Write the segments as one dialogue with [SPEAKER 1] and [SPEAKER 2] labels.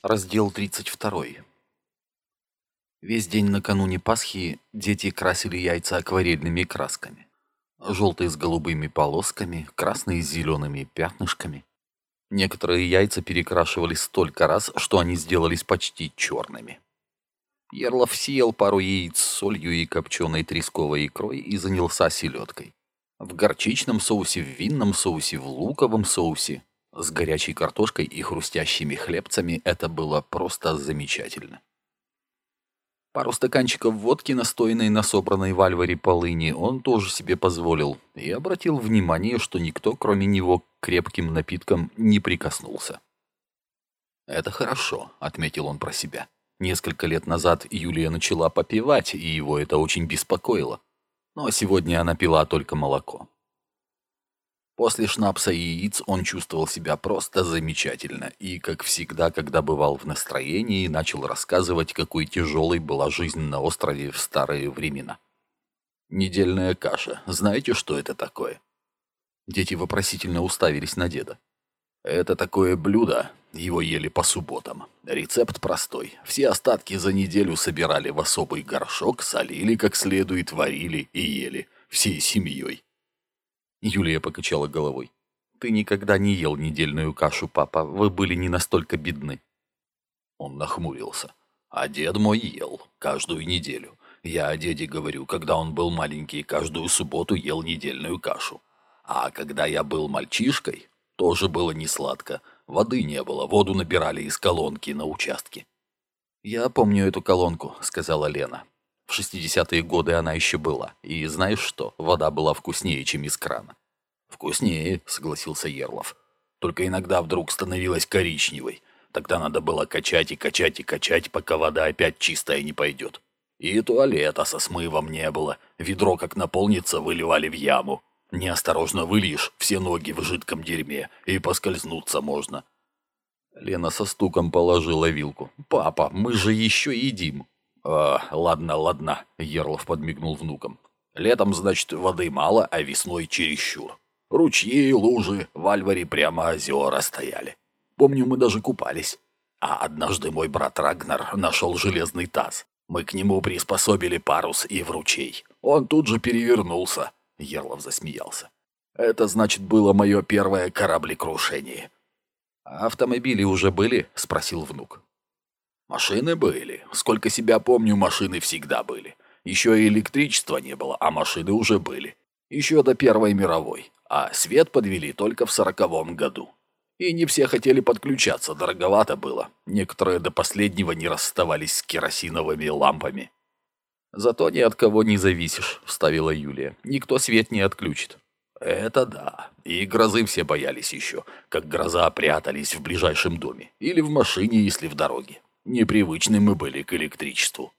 [SPEAKER 1] Раздел 32. Весь день накануне Пасхи дети красили яйца акварельными красками. Желтые с голубыми полосками, красные с зелеными пятнышками. Некоторые яйца перекрашивали столько раз, что они сделались почти черными. Ярлов съел пару яиц с солью и копченой тресковой икрой и занялся селедкой. В горчичном соусе, в винном соусе, в луковом соусе. С горячей картошкой и хрустящими хлебцами это было просто замечательно. Пару стаканчиков водки, настоянной на собранной в Альваре полыни, он тоже себе позволил и обратил внимание, что никто, кроме него, к крепким напиткам не прикоснулся. «Это хорошо», — отметил он про себя. Несколько лет назад Юлия начала попивать, и его это очень беспокоило. Но сегодня она пила только молоко. После шнапса и яиц он чувствовал себя просто замечательно и, как всегда, когда бывал в настроении, начал рассказывать, какой тяжелой была жизнь на острове в старые времена. «Недельная каша. Знаете, что это такое?» Дети вопросительно уставились на деда. «Это такое блюдо. Его ели по субботам. Рецепт простой. Все остатки за неделю собирали в особый горшок, солили как следует, варили и ели. Всей семьей». Юлия покачала головой. «Ты никогда не ел недельную кашу, папа. Вы были не настолько бедны». Он нахмурился. «А дед мой ел. Каждую неделю. Я о деде говорю, когда он был маленький, каждую субботу ел недельную кашу. А когда я был мальчишкой, тоже было не сладко. Воды не было, воду набирали из колонки на участке». «Я помню эту колонку», — сказала Лена. В 60-е годы она еще была. И знаешь что, вода была вкуснее, чем из крана. «Вкуснее», — согласился Ярлов. «Только иногда вдруг становилась коричневой. Тогда надо было качать и качать и качать, пока вода опять чистая не пойдет. И туалета со смывом не было. Ведро как наполнится, выливали в яму. Неосторожно выльешь, все ноги в жидком дерьме, и поскользнуться можно». Лена со стуком положила вилку. «Папа, мы же еще едим». «Ладно, ладно», — Ярлов подмигнул внукам. «Летом, значит, воды мало, а весной чересчур. Ручьи, лужи, в Альваре прямо озера стояли. Помню, мы даже купались. А однажды мой брат Рагнар нашел железный таз. Мы к нему приспособили парус и в ручей. Он тут же перевернулся». Ярлов засмеялся. «Это, значит, было мое первое кораблекрушение». «А автомобили уже были?» — спросил внук. «Машины были. Сколько себя помню, машины всегда были. Еще и электричества не было, а машины уже были. Еще до Первой мировой. А свет подвели только в 40-м году. И не все хотели подключаться, дороговато было. Некоторые до последнего не расставались с керосиновыми лампами». «Зато ни от кого не зависишь», — вставила Юлия. «Никто свет не отключит». «Это да. И грозы все боялись еще. Как гроза прятались в ближайшем доме. Или в машине, если в дороге. Непривычны мы были к электричеству».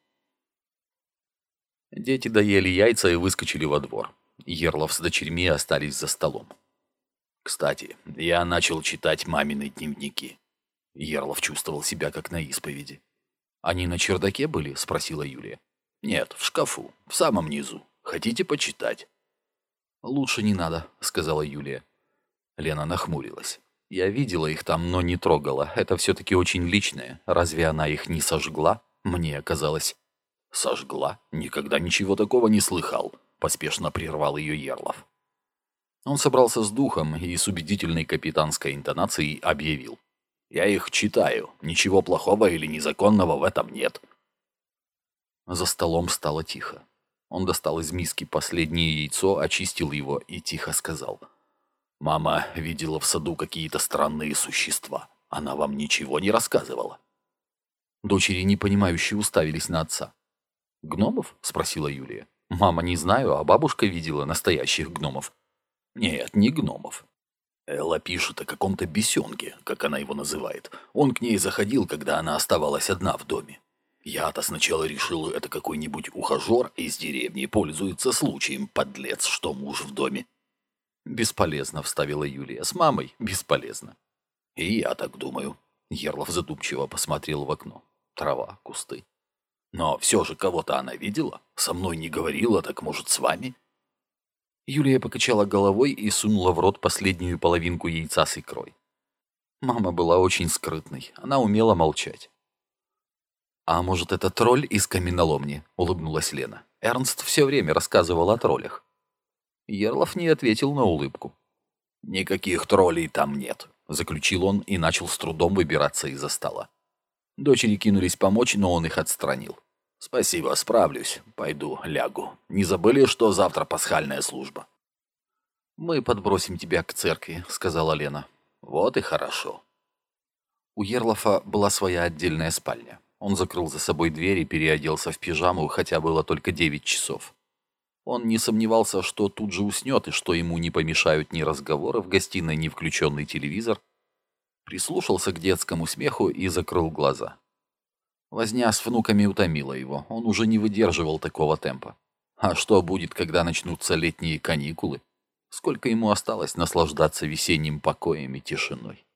[SPEAKER 1] Дети доели яйца и выскочили во двор. Ярлов с дочерьми остались за столом. «Кстати, я начал читать мамины дневники». Ярлов чувствовал себя как на исповеди. «Они на чердаке были?» — спросила Юлия. «Нет, в шкафу, в самом низу. Хотите почитать?» «Лучше не надо», — сказала Юлия. Лена нахмурилась. «Я видела их там, но не трогала. Это все-таки очень личное. Разве она их не сожгла?» Мне казалось. «Сожгла? Никогда ничего такого не слыхал», — поспешно прервал ее Ярлов. Он собрался с духом и с убедительной капитанской интонацией объявил. «Я их читаю. Ничего плохого или незаконного в этом нет». За столом стало тихо. Он достал из миски последнее яйцо, очистил его и тихо сказал. «Мама видела в саду какие-то странные существа. Она вам ничего не рассказывала?» Дочери непонимающе уставились на отца. «Гномов?» — спросила Юлия. «Мама, не знаю, а бабушка видела настоящих гномов». «Нет, не гномов. Элла пишет о каком-то бесенке, как она его называет. Он к ней заходил, когда она оставалась одна в доме. Я-то сначала решил, это какой-нибудь ухажер из деревни пользуется случаем, подлец, что муж в доме». «Бесполезно», — вставила Юлия. «С мамой бесполезно». «И я так думаю». Ярлов задумчиво посмотрел в окно. Трава, кусты. «Но все же кого-то она видела? Со мной не говорила, так может, с вами?» Юлия покачала головой и сунула в рот последнюю половинку яйца с икрой. Мама была очень скрытной, она умела молчать. «А может, это тролль из каменоломни?» — улыбнулась Лена. Эрнст все время рассказывал о троллях. Ерлов не ответил на улыбку. «Никаких троллей там нет», — заключил он и начал с трудом выбираться из-за стола. Дочери кинулись помочь, но он их отстранил. «Спасибо, справлюсь. Пойду лягу. Не забыли, что завтра пасхальная служба?» «Мы подбросим тебя к церкви», — сказала Лена. «Вот и хорошо». У Ерлофа была своя отдельная спальня. Он закрыл за собой дверь и переоделся в пижаму, хотя было только 9 часов. Он не сомневался, что тут же уснет и что ему не помешают ни разговоры в гостиной, ни включенный телевизор. Прислушался к детскому смеху и закрыл глаза. Возня с внуками утомила его, он уже не выдерживал такого темпа. А что будет, когда начнутся летние каникулы? Сколько ему осталось наслаждаться весенним покоем и тишиной?